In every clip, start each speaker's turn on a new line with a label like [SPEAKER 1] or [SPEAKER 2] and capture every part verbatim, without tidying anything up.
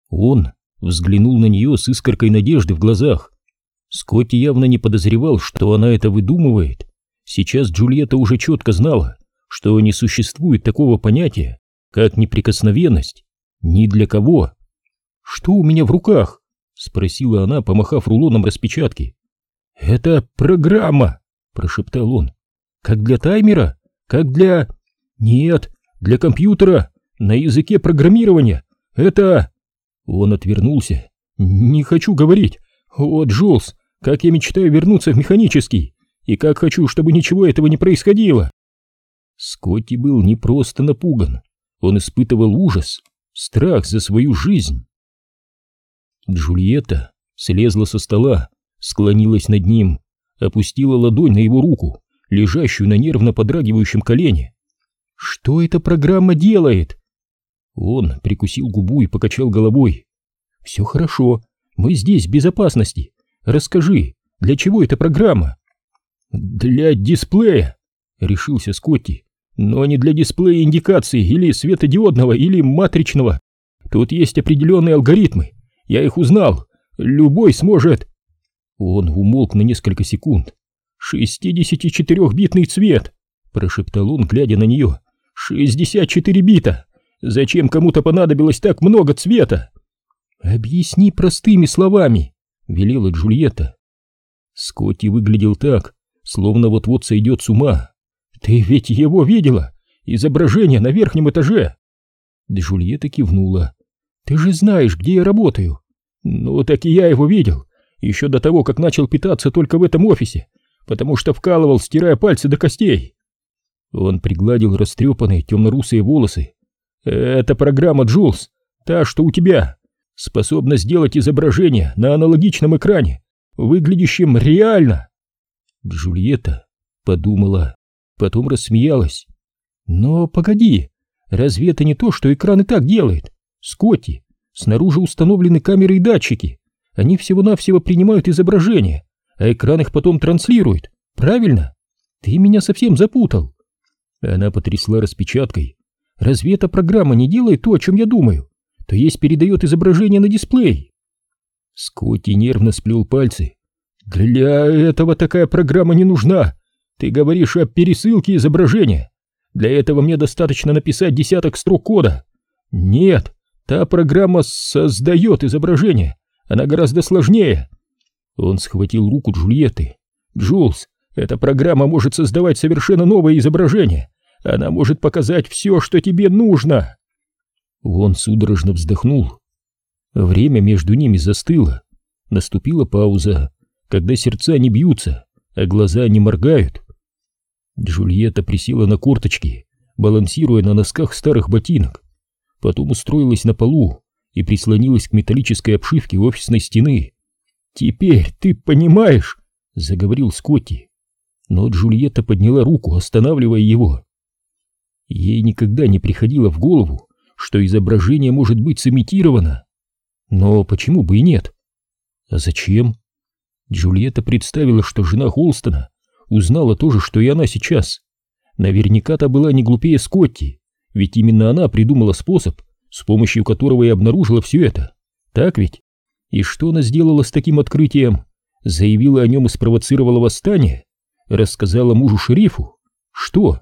[SPEAKER 1] Он взглянул на нее с искоркой надежды в глазах. Скотти явно не подозревал, что она это выдумывает. Сейчас Джульетта уже четко знала, что не существует такого понятия, как неприкосновенность. Ни для кого. «Что у меня в руках?» — спросила она, помахав рулоном распечатки. «Это программа», — прошептал он. «Как для таймера? Как для...» «Нет, для компьютера, на языке программирования. Это...» Он отвернулся. «Не хочу говорить. О, Джулс, как я мечтаю вернуться в механический, и как хочу, чтобы ничего этого не происходило». Скотти был не просто напуган. Он испытывал ужас, страх за свою жизнь. Джульетта слезла со стола, склонилась над ним, опустила ладонь на его руку, лежащую на нервно подрагивающем колене. «Что эта программа делает?» Он прикусил губу и покачал головой. «Все хорошо, мы здесь в безопасности. Расскажи, для чего эта программа?» «Для дисплея», — решился Скотти. «Но не для дисплея индикации или светодиодного, или матричного. Тут есть определенные алгоритмы. Я их узнал. Любой сможет...» Он умолк на несколько секунд. «Шестидесятичетырехбитный цвет», — прошептал он, глядя на нее. «Шестьдесят четыре бита! Зачем кому-то понадобилось так много цвета?» «Объясни простыми словами», — велела Джульетта. Скотти выглядел так, словно вот-вот сойдет с ума. «Ты ведь его видела? Изображение на верхнем этаже!» Джульетта кивнула. «Ты же знаешь, где я работаю». «Ну, так и я его видел, еще до того, как начал питаться только в этом офисе, потому что вкалывал, стирая пальцы до костей». Он пригладил растрепанные темно-русые волосы. «Это программа, Джулс, та, что у тебя, способна сделать изображение на аналогичном экране, выглядящем реально». Джульетта подумала, потом рассмеялась. «Но погоди, разве это не то, что экран и так делает? Скотти, снаружи установлены камеры и датчики. Они всего-навсего принимают изображение, а экран их потом транслирует. Правильно? Ты меня совсем запутал». Она потрясла распечаткой. «Разве эта программа не делает то, о чем я думаю? То есть передает изображение на дисплей?» Скотти нервно сплел пальцы. «Для этого такая программа не нужна. Ты говоришь о пересылке изображения. Для этого мне достаточно написать десяток строк кода. Нет, та программа создает изображение. Она гораздо сложнее». Он схватил руку Джульетты. «Джулс, эта программа может создавать совершенно новое изображение. Она может показать все, что тебе нужно». Он судорожно вздохнул. Время между ними застыло. Наступила пауза, когда сердца не бьются, а глаза не моргают. Джульетта присела на корточки, балансируя на носках старых ботинок. Потом устроилась на полу и прислонилась к металлической обшивке офисной стены. «Теперь ты понимаешь», — заговорил Скотти. Но Джульетта подняла руку, останавливая его. Ей никогда не приходило в голову, что изображение может быть сымитировано. Но почему бы и нет? А зачем? Джульетта представила, что жена Холстона узнала то же, что и она сейчас. Наверняка та была не глупее Скотти, ведь именно она придумала способ, с помощью которого и обнаружила все это. Так ведь? И что она сделала с таким открытием? Заявила о нем и спровоцировала восстание? Рассказала мужу-шерифу? Что?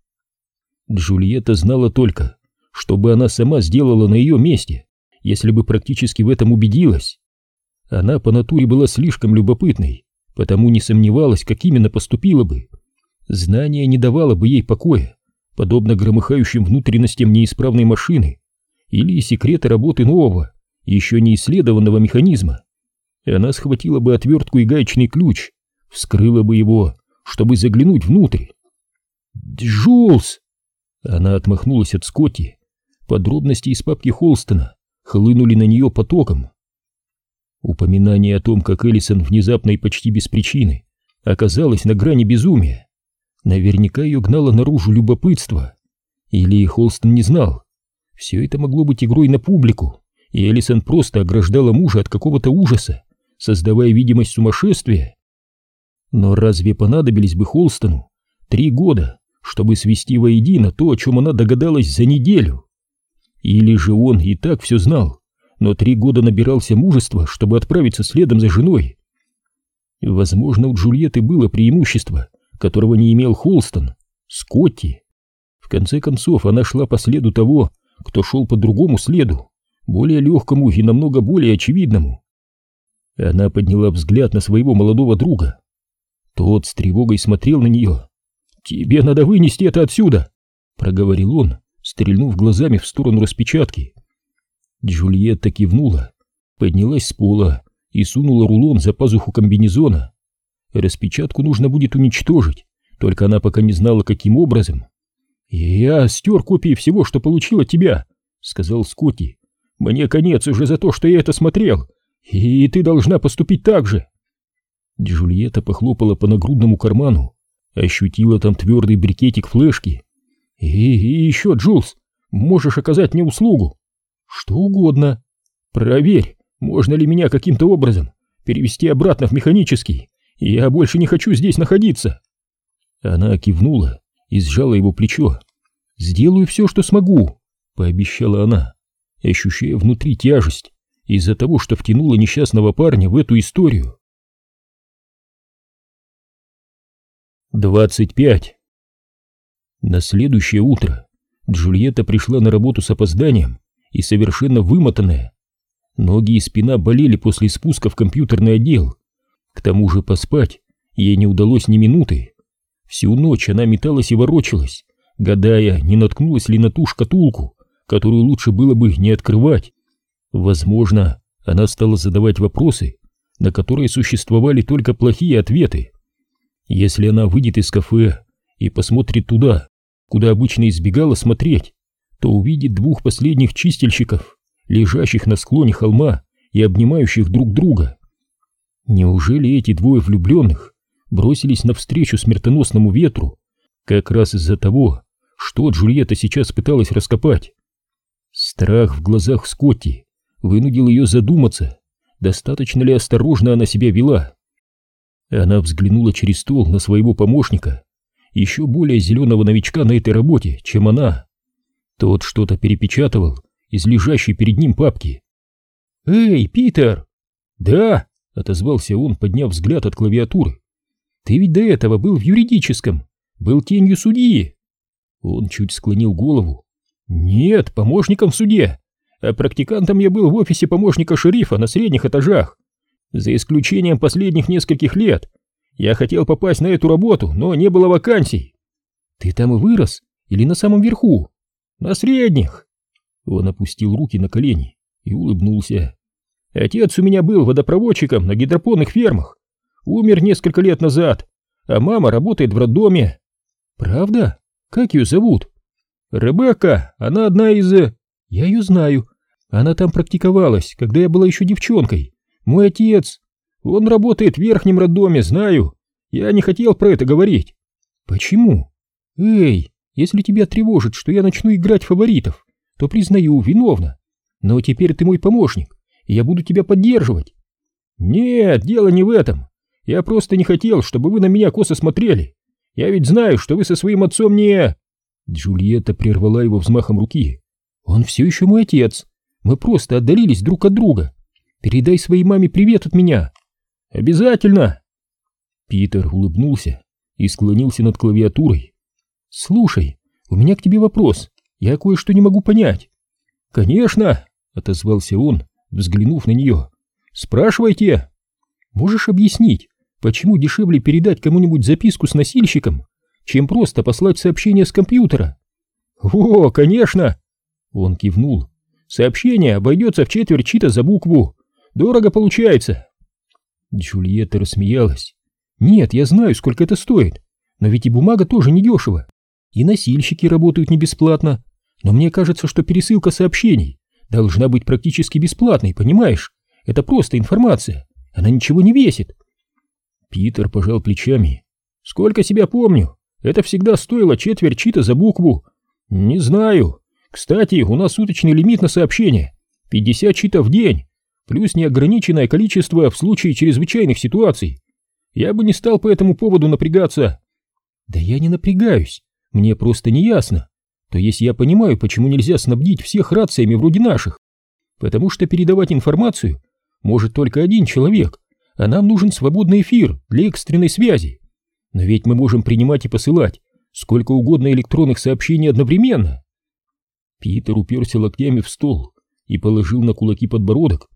[SPEAKER 1] Джульетта знала только, что бы она сама сделала на ее месте, если бы практически в этом убедилась. Она по натуре была слишком любопытной, потому не сомневалась, как именно поступила бы. Знание не давало бы ей покоя, подобно громыхающим внутренностям неисправной машины или секреты работы нового, еще не исследованного механизма. Она схватила бы отвертку и гаечный ключ, вскрыла бы его, чтобы заглянуть внутрь. «Джулс!» Она отмахнулась от Скотти. Подробности из папки Холстона хлынули на нее потоком. Упоминание о том, как Эллисон внезапно и почти без причины оказалась на грани безумия. Наверняка ее гнало наружу любопытство. Или Холстон не знал. Все это могло быть игрой на публику, и Эллисон просто ограждала мужа от какого-то ужаса, создавая видимость сумасшествия. Но разве понадобились бы Холстону три года, чтобы свести воедино то, о чем она догадалась за неделю? Или же он и так все знал, но три года набирался мужества, чтобы отправиться следом за женой. Возможно, у Джульетты было преимущество, которого не имел Холстон — Скотти. В конце концов, она шла по следу того, кто шел по другому следу, более легкому и намного более очевидному. Она подняла взгляд на своего молодого друга. Тот с тревогой смотрел на нее. «Тебе надо вынести это отсюда!» — проговорил он, стрельнув глазами в сторону распечатки. Джульетта кивнула, поднялась с пола и сунула рулон за пазуху комбинезона. Распечатку нужно будет уничтожить, только она пока не знала, каким образом. «Я стер копии всего, что получил от тебя», — сказал Скотти. «Мне конец уже за то, что я это смотрел, и ты должна поступить так же». Джульетта похлопала по нагрудному карману, ощутила там твердый брикетик флешки. «И, и еще, Джулс, можешь оказать мне услугу?» «Что угодно. Проверь, можно ли меня каким-то образом перевести обратно в механический. Я больше не хочу здесь находиться». Она кивнула и сжала его плечо. «Сделаю все, что смогу», — пообещала она, ощущая внутри тяжесть из-за того, что втянула несчастного парня в эту историю. двадцать пять. На следующее утро Джульетта пришла на работу с опозданием и совершенно вымотанная. Ноги и спина болели после спуска в компьютерный отдел. К тому же поспать ей не удалось ни минуты. Всю ночь она металась и ворочалась, гадая, не наткнулась ли на ту шкатулку, которую лучше было бы не открывать. Возможно, она стала задавать вопросы, на которые существовали только плохие ответы. Если она выйдет из кафе и посмотрит туда, куда обычно избегала смотреть, то увидит двух последних чистильщиков, лежащих на склоне холма и обнимающих друг друга. Неужели эти двое влюбленных бросились навстречу смертоносному ветру как раз из-за того, что Джульетта сейчас пыталась раскопать? Страх в глазах Скотти вынудил ее задуматься, достаточно ли осторожно она себя вела. Она взглянула через стол на своего помощника, еще более зеленого новичка на этой работе, чем она. Тот что-то перепечатывал из лежащей перед ним папки. «Эй, Питер!» «Да!» — отозвался он, подняв взгляд от клавиатуры. «Ты ведь до этого был в юридическом, был тенью судьи!» Он чуть склонил голову. «Нет, помощником в суде, а практикантом я был в офисе помощника шерифа на средних этажах. За исключением последних нескольких лет. Я хотел попасть на эту работу, но не было вакансий». «Ты там и вырос? Или на самом верху?» «На средних». Он опустил руки на колени и улыбнулся. «Отец у меня был водопроводчиком на гидропонных фермах. Умер несколько лет назад, а мама работает в роддоме». «Правда? Как ее зовут?» «Ребекка, она одна из...» «Я ее знаю. Она там практиковалась, когда я была еще девчонкой. Мой отец, он работает в верхнем роддоме, знаю. Я не хотел про это говорить». «Почему?» «Эй, если тебя тревожит, что я начну играть фаворитов, то признаю, виновна. Но теперь ты мой помощник, и я буду тебя поддерживать». «Нет, дело не в этом. Я просто не хотел, чтобы вы на меня косо смотрели. Я ведь знаю, что вы со своим отцом не...» Джульетта прервала его взмахом руки. «Он все еще мой отец. Мы просто отдалились друг от друга. Передай своей маме привет от меня». «Обязательно!» Питер улыбнулся и склонился над клавиатурой. «Слушай, у меня к тебе вопрос. Я кое-что не могу понять». «Конечно!» — отозвался он, взглянув на нее. «Спрашивайте!» «Можешь объяснить, почему дешевле передать кому-нибудь записку с носильщиком, чем просто послать сообщение с компьютера?» «О, конечно!» Он кивнул. «Сообщение обойдется в четверть чита за букву. Дорого получается». Джульетта рассмеялась. «Нет, я знаю, сколько это стоит, но ведь и бумага тоже недешево. И носильщики работают не бесплатно. Но мне кажется, что пересылка сообщений должна быть практически бесплатной, понимаешь? Это просто информация, она ничего не весит». Питер пожал плечами. «Сколько себя помню, это всегда стоило четверть чита за букву. Не знаю. Кстати, у нас суточный лимит на сообщения. пятьдесят читов в день, плюс неограниченное количество в случае чрезвычайных ситуаций. Я бы не стал по этому поводу напрягаться». «Да я не напрягаюсь. Мне просто не ясно. То есть я понимаю, почему нельзя снабдить всех рациями вроде наших. потому что передавать информацию может только один человек, а нам нужен свободный эфир для экстренной связи. Но ведь мы можем принимать и посылать сколько угодно электронных сообщений одновременно. Питер уперся локтями в стол и положил на кулаки подбородок.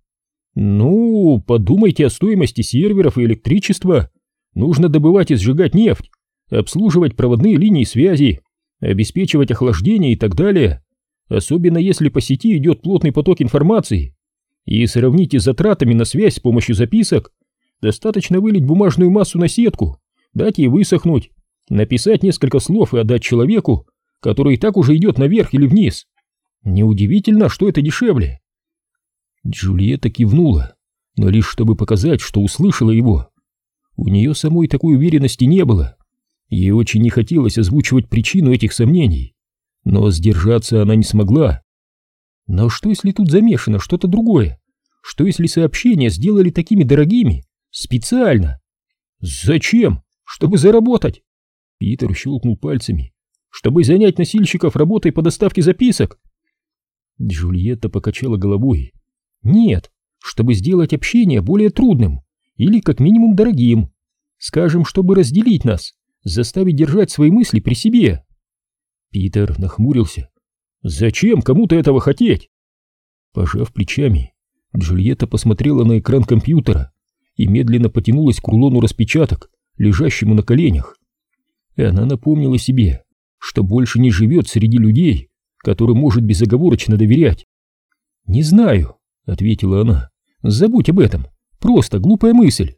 [SPEAKER 1] Ну, подумайте о стоимости серверов и электричества. Нужно добывать и сжигать нефть, обслуживать проводные линии связи, обеспечивать охлаждение и так далее. Особенно если по сети идет плотный поток информации. И сравните с затратами на связь с помощью записок. Достаточно вылить бумажную массу на сетку, дать ей высохнуть, написать несколько слов и отдать человеку, который и так уже идет наверх или вниз. Неудивительно, что это дешевле. Джульетта кивнула, но лишь чтобы показать, что услышала его. У нее самой такой уверенности не было. Ей очень не хотелось озвучивать причину этих сомнений, но сдержаться она не смогла. Но что если тут замешано что-то другое? Что если сообщения сделали такими дорогими специально? Зачем? Чтобы заработать? Питер щелкнул пальцами. Чтобы занять носильщиков работой по доставке записок? Джульетта покачала головой. Нет, чтобы сделать общение более трудным или как минимум дорогим. Скажем, чтобы разделить нас, заставить держать свои мысли при себе. Питер нахмурился. Зачем кому-то этого хотеть? Пожав плечами, Джульетта посмотрела на экран компьютера и медленно потянулась к рулону распечаток, лежащему на коленях. И она напомнила себе, что больше не живет среди людей, которым может безоговорочно доверять. «Не знаю», — ответила она, — «забудь об этом, просто глупая мысль».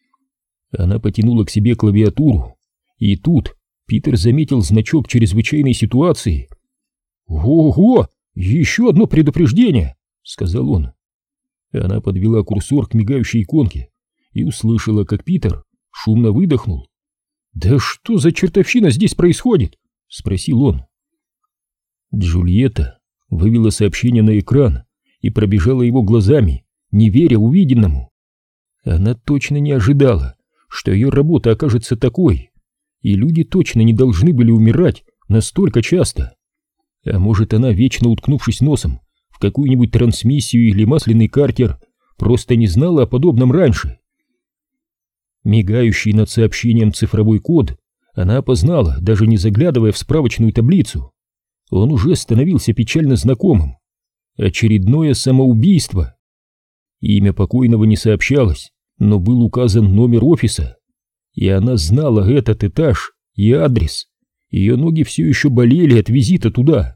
[SPEAKER 1] Она потянула к себе клавиатуру, и тут Питер заметил значок чрезвычайной ситуации. «Ого, еще одно предупреждение», — сказал он. Она подвела курсор к мигающей иконке и услышала, как Питер шумно выдохнул. «Да что за чертовщина здесь происходит?» — спросил он. Джульетта вывела сообщение на экран и пробежала его глазами, не веря увиденному. Она точно не ожидала, что ее работа окажется такой, и люди точно не должны были умирать настолько часто. А может, она, вечно уткнувшись носом в какую-нибудь трансмиссию или масляный картер, просто не знала о подобном раньше. Мигающий над сообщением цифровой код она опознала, даже не заглядывая в справочную таблицу. Он уже становился печально знакомым. Очередное самоубийство. Имя покойного не сообщалось, но был указан номер офиса. И она знала этот этаж и адрес. Ее ноги все еще болели от визита туда.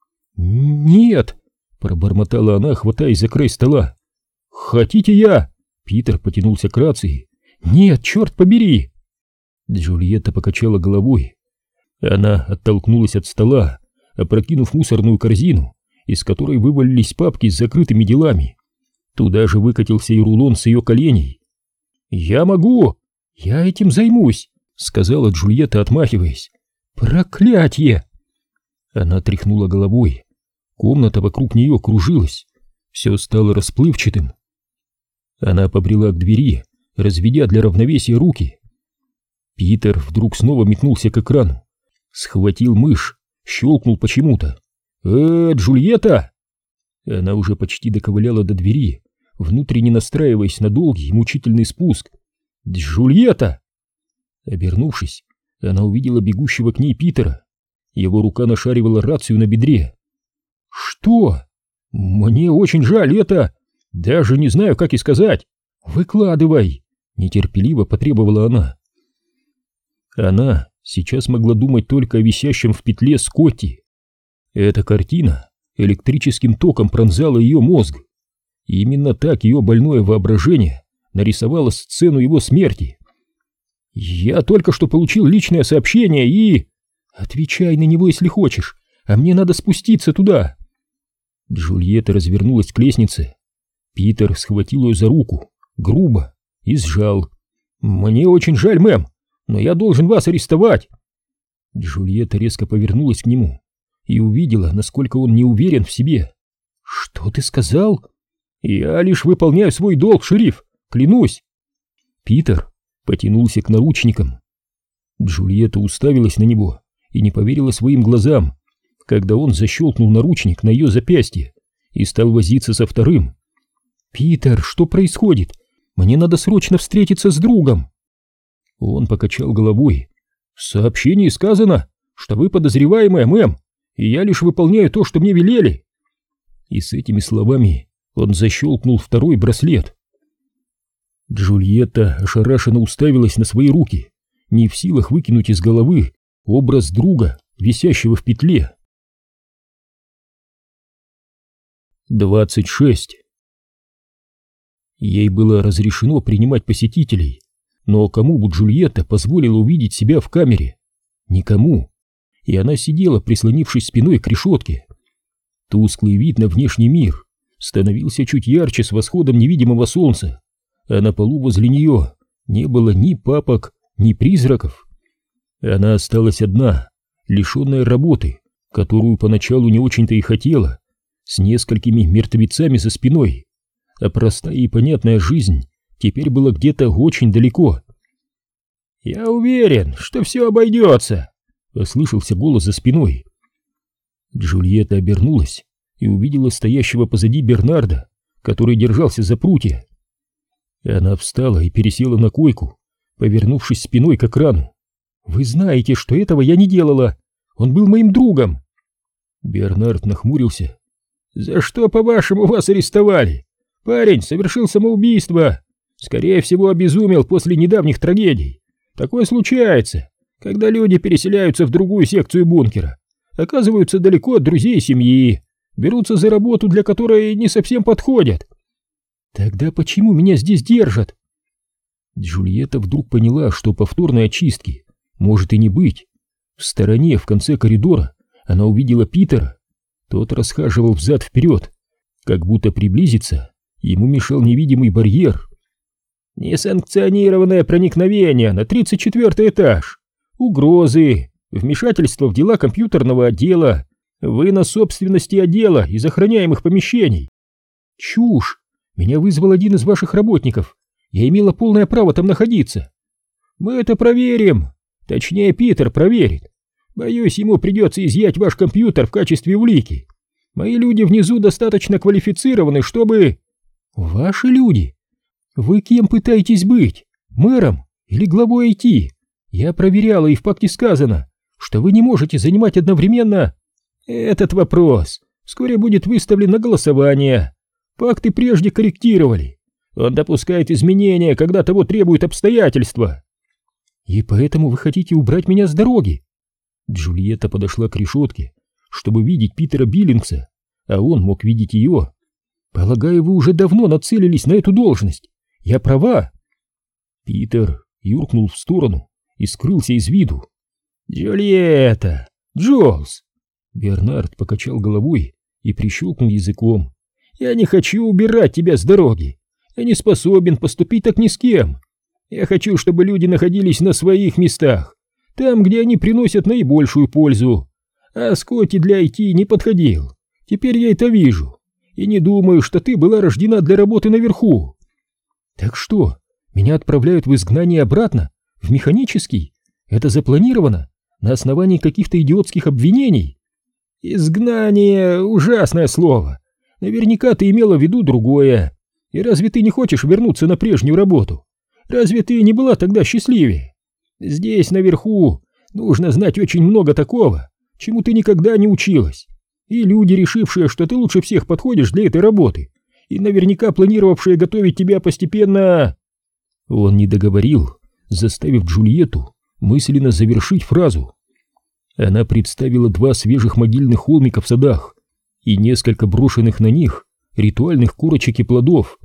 [SPEAKER 1] «Нет!» — пробормотала она, хватаясь за край стола. «Хотите я?» — Питер потянулся к рации. «Нет, черт побери!» Джульетта покачала головой. Она оттолкнулась от стола, опрокинув мусорную корзину, из которой вывалились папки с закрытыми делами. Туда же выкатился и рулон с ее коленей. «Я могу! Я этим займусь!» — сказала Джульетта, отмахиваясь. «Проклятье!» Она тряхнула головой. Комната вокруг нее кружилась. Все стало расплывчатым. Она побрела к двери, разведя для равновесия руки. Питер вдруг снова метнулся к экрану, схватил мышь, щелкнул почему-то. «Э, Джульетта!» Она уже почти доковыляла до двери, внутренне настраиваясь на долгий мучительный спуск. «Джульетта!» Обернувшись, она увидела бегущего к ней Питера. Его рука нашаривала рацию на бедре. «Что? Мне очень жаль, это... Даже не знаю, как и сказать. Выкладывай!» Нетерпеливо потребовала она. Она сейчас могла думать только о висящем в петле Скотти. Эта картина электрическим током пронзала ее мозг. И именно так ее больное воображение нарисовало сцену его смерти. «Я только что получил личное сообщение и...» «Отвечай на него, если хочешь, а мне надо спуститься туда». Джульетта развернулась к лестнице. Питер схватил ее за руку, грубо, и сжал. «Мне очень жаль, мэм, но я должен вас арестовать». Джульетта резко повернулась к нему и увидела, насколько он не уверен в себе. «Что ты сказал?» «Я лишь выполняю свой долг, шериф, клянусь». Питер потянулся к наручникам. Джульетта уставилась на него и не поверила своим глазам, когда он защелкнул наручник на ее запястье и стал возиться со вторым. «Питер, что происходит? Мне надо срочно встретиться с другом!» Он покачал головой. «В сообщении сказано, что вы подозреваемая, мэм, и я лишь выполняю то, что мне велели». И с этими словами он защелкнул второй браслет. Джульетта ошарашенно уставилась на свои руки, не в силах выкинуть из головы образ друга, висящего в петле. двадцать шесть. Ей было разрешено принимать посетителей, но кому бы Джульетта позволила увидеть себя в камере? Никому. И она сидела, прислонившись спиной к решетке. Тусклый вид на внешний мир становился чуть ярче с восходом невидимого солнца, а на полу возле нее не было ни папок, ни призраков. Она осталась одна, лишенная работы, которую поначалу не очень-то и хотела, с несколькими мертвецами за спиной, а простая и понятная жизнь теперь была где-то очень далеко. «Я уверен, что все обойдется», — послышался голос за спиной. Джульетта обернулась и увидела стоящего позади Бернарда, который держался за прутья. Она встала и пересела на койку, повернувшись спиной к экрану. «Вы знаете, что этого я не делала. Он был моим другом». Бернард нахмурился. «За что, по-вашему, вас арестовали? Парень совершил самоубийство. Скорее всего, обезумел после недавних трагедий. Такое случается, когда люди переселяются в другую секцию бункера, оказываются далеко от друзей и семьи, берутся за работу, для которой не совсем подходят». «Тогда почему меня здесь держат?» Джульетта вдруг поняла, что повторной очистки может и не быть. В стороне, в конце коридора, она увидела Питера. Тот расхаживал взад-вперед, как будто приблизиться ему мешал невидимый барьер. «Несанкционированное проникновение на тридцать четвёртый этаж, угрозы, вмешательство в дела компьютерного отдела, вынос собственности отдела из охраняемых помещений». «Чушь! Меня вызвал один из ваших работников. Я имела полное право там находиться». «Мы это проверим. Точнее, Питер проверит. Боюсь, ему придется изъять ваш компьютер в качестве улики. Мои люди внизу достаточно квалифицированы, чтобы...» «Ваши люди? Вы кем пытаетесь быть? Мэром или главой ай ти? Я проверяла, и в пакте сказано, что вы не можете занимать одновременно...» «Этот вопрос вскоре будет выставлен на голосование. Пакты прежде корректировали. Он допускает изменения, когда того требуют обстоятельства». «И поэтому вы хотите убрать меня с дороги?» Джульетта подошла к решетке, чтобы видеть Питера Биллингса, а он мог видеть ее. «Полагаю, вы уже давно нацелились на эту должность. Я права?» Питер юркнул в сторону и скрылся из виду. «Джульетта! Джоулс!» Бернард покачал головой и прищелкнул языком. «Я не хочу убирать тебя с дороги. Я не способен поступить так ни с кем. Я хочу, чтобы люди находились на своих местах, там, где они приносят наибольшую пользу. А Скотти для ай ти не подходил. Теперь я это вижу. И не думаю, что ты была рождена для работы наверху». «Так что, меня отправляют в изгнание обратно? В механический? Это запланировано? На основании каких-то идиотских обвинений?» «Изгнание — ужасное слово. Наверняка ты имела в виду другое. И разве ты не хочешь вернуться на прежнюю работу? Разве ты не была тогда счастливее? Здесь, наверху, нужно знать очень много такого, чему ты никогда не училась. И люди, решившие, что ты лучше всех подходишь для этой работы, и наверняка планировавшие готовить тебя постепенно...» Он не договорил, заставив Джульетту мысленно завершить фразу. Она представила два свежих могильных холмика в садах и несколько брошенных на них ритуальных корочек и плодов.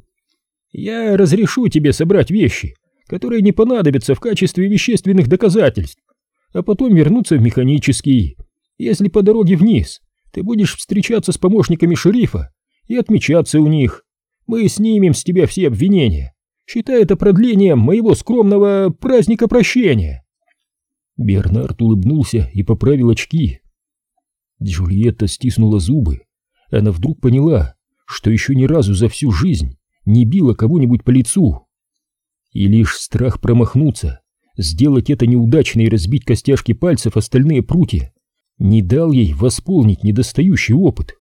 [SPEAKER 1] «Я разрешу тебе собрать вещи, которые не понадобятся в качестве вещественных доказательств, а потом вернуться в механический. Если по дороге вниз ты будешь встречаться с помощниками шерифа и отмечаться у них, мы снимем с тебя все обвинения, считай это продлением моего скромного праздника прощения». Бернард улыбнулся и поправил очки. Джульетта стиснула зубы. Она вдруг поняла, что еще ни разу за всю жизнь не била кого-нибудь по лицу. И лишь страх промахнуться, сделать это неудачно и разбить костяшки пальцев остальные прутья, не дал ей восполнить недостающий опыт.